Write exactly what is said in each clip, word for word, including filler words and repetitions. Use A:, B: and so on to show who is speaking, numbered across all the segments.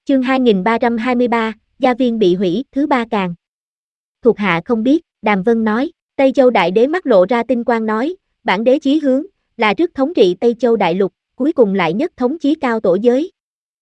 A: Chương hai nghìn ba trăm hai mươi ba, gia viên bị hủy, thứ ba càng. Thuộc hạ không biết, Đàm Vân nói. Tây Châu Đại Đế mắt lộ ra tinh quang nói, bản đế chí hướng, là trước thống trị Tây Châu Đại Lục, cuối cùng lại nhất thống chí cao tổ giới.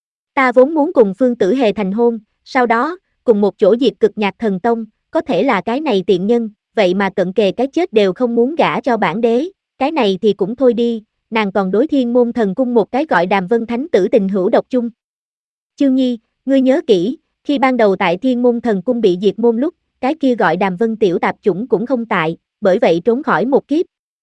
A: Ta vốn muốn cùng Phương Tử Hề thành hôn, sau đó, cùng một chỗ diệt Cực Nhạc Thần Tông, có thể là cái này tiện nhân, vậy mà cận kề cái chết đều không muốn gả cho bản đế, cái này thì cũng thôi đi, nàng còn đối Thiên Môn Thần Cung một cái gọi Đàm Vân Thánh tử tình hữu độc chung. Chương Nhi, ngươi nhớ kỹ, khi ban đầu tại Thiên Môn Thần Cung bị diệt môn lúc, cái kia gọi Đàm Vân tiểu tạp chủng cũng không tại, bởi vậy trốn khỏi một kiếp.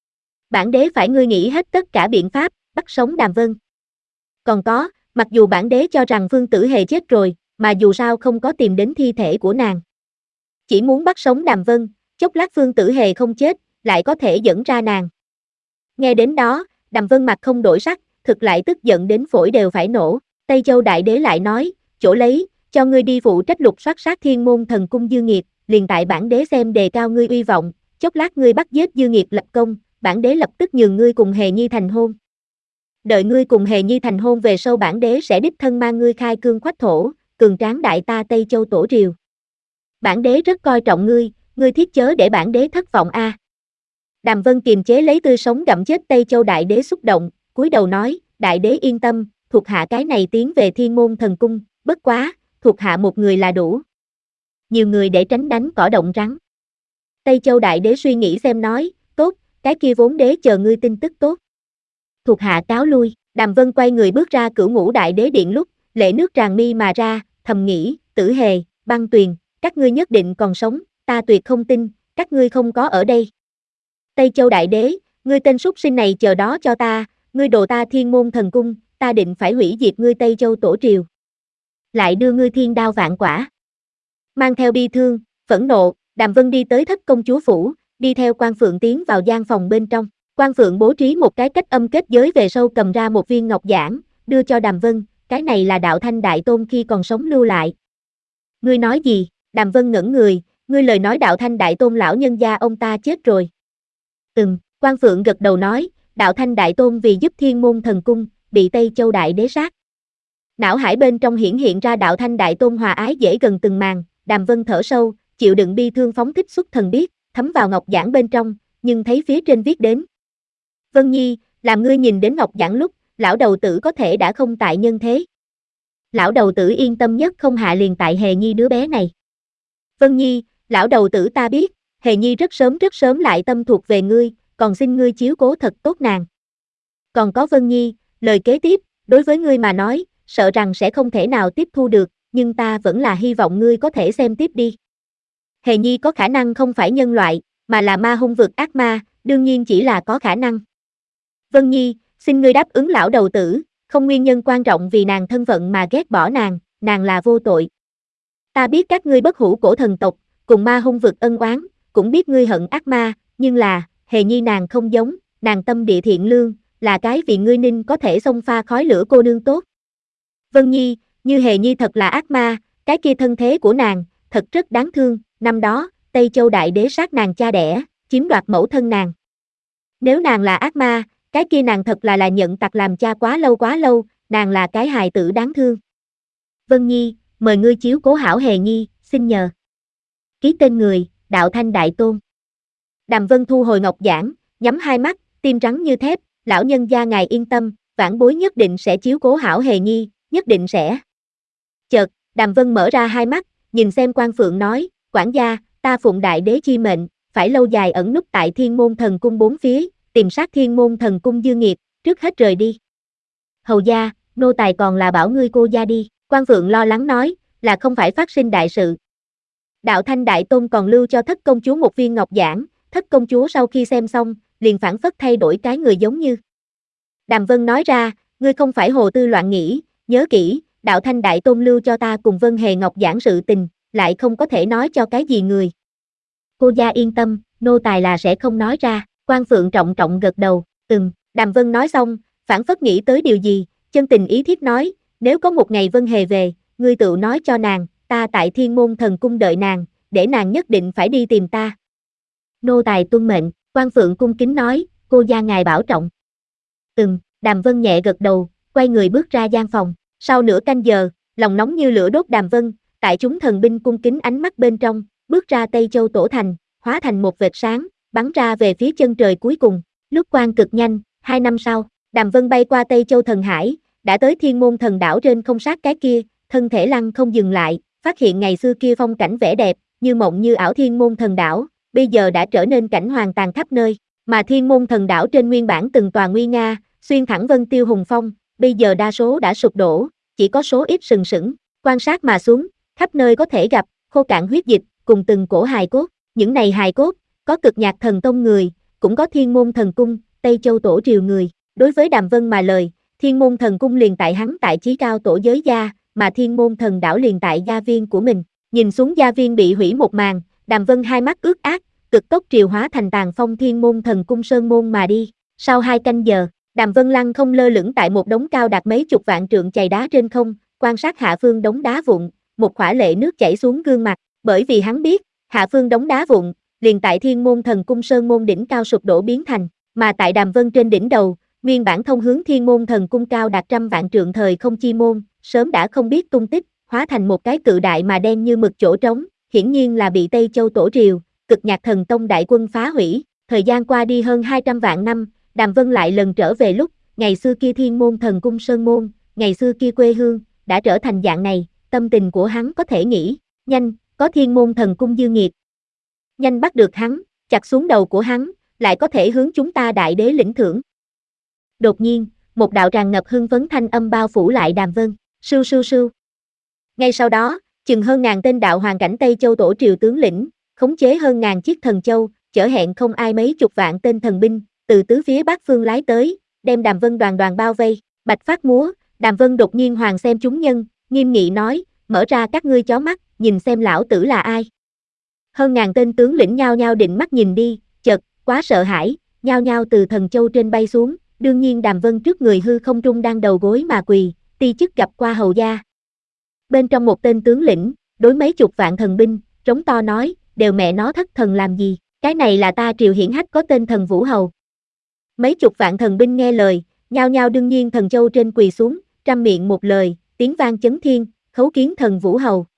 A: Bản đế phải ngươi nghĩ hết tất cả biện pháp, bắt sống Đàm Vân. Còn có, mặc dù bản đế cho rằng Phương Tử Hề chết rồi, mà dù sao không có tìm đến thi thể của nàng. Chỉ muốn bắt sống Đàm Vân, chốc lát Phương Tử Hề không chết, lại có thể dẫn ra nàng. Nghe đến đó, Đàm Vân mặt không đổi sắc, thực lại tức giận đến phổi đều phải nổ. Tây Châu Đại Đế lại nói, chỗ lấy, cho ngươi đi phụ trách lục soát sát Thiên Môn Thần Cung Dư Nghiệt, liền tại bản đế xem đề cao ngươi uy vọng, chốc lát ngươi bắt giết Dư Nghiệt lập công, bản đế lập tức nhường ngươi cùng Hề Nhi thành hôn. Đợi ngươi cùng Hề Nhi thành hôn về sau bản đế sẽ đích thân mang ngươi khai cương khoách thổ, cường tráng đại ta Tây Châu tổ triều. Bản đế rất coi trọng ngươi, ngươi thiết chớ để bản đế thất vọng a. À. Đàm Vân kiềm chế lấy tươi sống gặm chết Tây Châu Đại Đế xúc động, cúi đầu nói, Đại Đế yên tâm, thuộc hạ cái này tiến về Thiên Môn Thần Cung, bất quá, thuộc hạ một người là đủ. Nhiều người để tránh đánh cỏ động rắn. Tây Châu Đại Đế suy nghĩ xem nói, tốt, cái kia vốn đế chờ ngươi tin tức tốt. Thuộc hạ cáo lui, Đàm Vân quay người bước ra Cửu Ngũ Đại Đế điện lúc, lệ nước tràn mi mà ra, thầm nghĩ, Tử Hề, Băng Tuyền, các ngươi nhất định còn sống, ta tuyệt không tin, các ngươi không có ở đây. Tây Châu Đại Đế, ngươi tên súc sinh này chờ đó cho ta, ngươi đồ ta Thiên Môn Thần Cung, ta định phải hủy diệt ngươi Tây Châu tổ triều. Lại đưa ngươi thiên đao vạn quả. Mang theo bi thương, phẫn nộ, Đàm Vân đi tới Thất Công Chúa phủ, đi theo Quan Phượng tiến vào gian phòng bên trong. Quan Phượng bố trí một cái cách âm kết giới về sau cầm ra một viên ngọc giản, đưa cho Đàm Vân, cái này là Đạo Thanh Đại Tôn khi còn sống lưu lại. Ngươi nói gì? Đàm Vân ngẩn người, ngươi lời nói Đạo Thanh Đại Tôn lão nhân gia ông ta chết rồi. Ừm, Quan Phượng gật đầu nói, Đạo Thanh Đại Tôn vì giúp Thiên Môn Thần Cung, bị Tây Châu Đại Đế sát. Não hải bên trong hiển hiện ra Đạo Thanh Đại Tôn hòa ái dễ gần từng màn, Đàm Vân thở sâu, chịu đựng bi thương phóng thích xuất thần biết, thấm vào ngọc giản bên trong, nhưng thấy phía trên viết đến. Vân Nhi, làm ngươi nhìn đến ngọc giản lúc, lão đầu tử có thể đã không tại nhân thế. Lão đầu tử yên tâm nhất không hạ liền tại Hề Nhi đứa bé này. Vân Nhi, lão đầu tử ta biết, Hề Nhi rất sớm rất sớm lại tâm thuộc về ngươi, còn xin ngươi chiếu cố thật tốt nàng. Còn có Vân Nhi, lời kế tiếp, đối với ngươi mà nói, sợ rằng sẽ không thể nào tiếp thu được, nhưng ta vẫn là hy vọng ngươi có thể xem tiếp đi. Hề Nhi có khả năng không phải nhân loại, mà là ma hung vực ác ma, đương nhiên chỉ là có khả năng. Vân Nhi, xin ngươi đáp ứng lão đầu tử, không nguyên nhân quan trọng vì nàng thân phận mà ghét bỏ nàng, nàng là vô tội. Ta biết các ngươi bất hủ cổ thần tộc, cùng ma hung vực ân oán, cũng biết ngươi hận ác ma, nhưng là, Hề Nhi nàng không giống, nàng tâm địa thiện lương, là cái vì ngươi ninh có thể xông pha khói lửa cô nương tốt. Vân Nhi, như Hề Nhi thật là ác ma, cái kia thân thế của nàng, thật rất đáng thương, năm đó, Tây Châu Đại Đế sát nàng cha đẻ, chiếm đoạt mẫu thân nàng. Nếu nàng là ác ma, cái kia nàng thật là là nhận tặc làm cha quá lâu quá lâu, nàng là cái hài tử đáng thương. Vân Nhi, mời ngươi chiếu cố hảo Hề Nhi, xin nhờ. Ký tên người, Đạo Thanh Đại Tôn. Đàm Vân thu hồi ngọc giản, nhắm hai mắt, tim rắn như thép, lão nhân gia ngài yên tâm, vãn bối nhất định sẽ chiếu cố hảo Hề Nhi, nhất định sẽ. Chợt, Đàm Vân mở ra hai mắt, nhìn xem Quan Phượng nói, quản gia, ta phụng Đại Đế chi mệnh, phải lâu dài ẩn núp tại Thiên Môn Thần Cung bốn phía, tìm sát Thiên Môn Thần Cung Dư Nghiệt, trước hết rời đi. Hầu gia, nô tài còn là bảo ngươi cô gia đi, Quan Phượng lo lắng nói, là không phải phát sinh đại sự. Đạo Thanh Đại Tôn còn lưu cho Thất Công Chúa một viên ngọc giản, Thất Công Chúa sau khi xem xong, liền phản phất thay đổi cái người giống như. Đàm Vân nói ra, ngươi không phải hồ tư loạn nghĩ, nhớ kỹ, Đạo Thanh Đại Tôn lưu cho ta cùng Vân Hề Ngọc giảng sự tình, lại không có thể nói cho cái gì người. Cô gia yên tâm, nô tài là sẽ không nói ra, Quan Phượng trọng trọng gật đầu, ừm, Đàm Vân nói xong, phản phất nghĩ tới điều gì, chân tình ý thiết nói, nếu có một ngày Vân Hề về, ngươi tự nói cho nàng, ta tại Thiên Môn Thần Cung đợi nàng, để nàng nhất định phải đi tìm ta. Nô tài tuân mệnh, Quan Phượng cung kính nói, cô gia ngài bảo trọng. Ừm, Đàm Vân nhẹ gật đầu, quay người bước ra gian phòng, sau nửa canh giờ, lòng nóng như lửa đốt Đàm Vân, tại chúng thần binh cung kính ánh mắt bên trong, bước ra Tây Châu Tổ thành, hóa thành một vệt sáng, bắn ra về phía chân trời cuối cùng, lúc quang cực nhanh, hai năm sau, Đàm Vân bay qua Tây Châu Thần Hải, đã tới Thiên Môn Thần đảo trên không sát cái kia, thân thể lăng không dừng lại, phát hiện ngày xưa kia phong cảnh vẻ đẹp, như mộng như ảo Thiên Môn Thần đảo, bây giờ đã trở nên cảnh hoàng tàn khắp nơi, mà Thiên Môn Thần đảo trên nguyên bản từng tòa nguy nga, xuyên thẳng vân tiêu hùng phong, bây giờ đa số đã sụp đổ, chỉ có số ít sừng sững, quan sát mà xuống, khắp nơi có thể gặp, khô cạn huyết dịch, cùng từng cổ hài cốt, những này hài cốt, có cực nhạc thần tông người, cũng có Thiên Môn Thần cung, Tây Châu Tổ triều người, đối với Đàm Vân mà lời, Thiên Môn Thần cung liền tại hắn tại chí cao tổ giới gia, mà Thiên Môn Thần đảo liền tại gia viên của mình, nhìn xuống gia viên bị hủy một màn, Đàm Vân hai mắt ướt át, cực tốc triều hóa thành tàn phong Thiên Môn Thần cung sơn môn mà đi, sau hai canh giờ, Đàm Vân lăng không lơ lửng tại một đống cao đạt mấy chục vạn trượng chày đá trên không, quan sát hạ phương đống đá vụn, một khỏa lệ nước chảy xuống gương mặt, bởi vì hắn biết, hạ phương đống đá vụn, liền tại Thiên Môn Thần cung sơn môn đỉnh cao sụp đổ biến thành, mà tại Đàm Vân trên đỉnh đầu, nguyên bản thông hướng Thiên Môn Thần cung cao đạt trăm vạn trượng thời không chi môn, sớm đã không biết tung tích, hóa thành một cái cự đại mà đen như mực chỗ trống, hiển nhiên là bị Tây Châu Tổ triều, cực nhạc thần tông đại quân phá hủy, thời gian qua đi hơn hai trăm vạn năm, Đàm Vân lại lần trở về lúc, ngày xưa kia Thiên Môn Thần cung sơn môn, ngày xưa kia quê hương, đã trở thành dạng này, tâm tình của hắn có thể nghĩ, nhanh, có Thiên Môn Thần cung dư nghiệt. Nhanh bắt được hắn, chặt xuống đầu của hắn, lại có thể hướng chúng ta đại đế lĩnh thưởng. Đột nhiên, một đạo tràn ngập hưng phấn thanh âm bao phủ lại Đàm Vân, sưu sưu sưu. Ngay sau đó, chừng hơn ngàn tên đạo hoàng cảnh Tây Châu Tổ triều tướng lĩnh, khống chế hơn ngàn chiếc thần châu, chở hẹn không ai mấy chục vạn tên thần binh, từ tứ phía bắc phương lái tới, đem Đàm Vân đoàn đoàn bao vây, bạch phát múa, Đàm Vân đột nhiên hoàng xem chúng nhân, nghiêm nghị nói, mở ra các ngươi chó mắt, nhìn xem lão tử là ai. Hơn ngàn tên tướng lĩnh nhao nhao định mắt nhìn đi, chợt, quá sợ hãi, nhao nhao từ thần châu trên bay xuống, đương nhiên Đàm Vân trước người hư không trung đang đầu gối mà quỳ, ti chức gặp qua hầu gia. Bên trong một tên tướng lĩnh, đối mấy chục vạn thần binh, trống to nói, đều mẹ nó thất thần làm gì, cái này là ta triều hiển hách có tên thần Vũ Hầu. Mấy chục vạn thần binh nghe lời, nhao nhao đương nhiên thần châu trên quỳ xuống, trăm miệng một lời, tiếng vang chấn thiên, khấu kiến thần Vũ Hầu.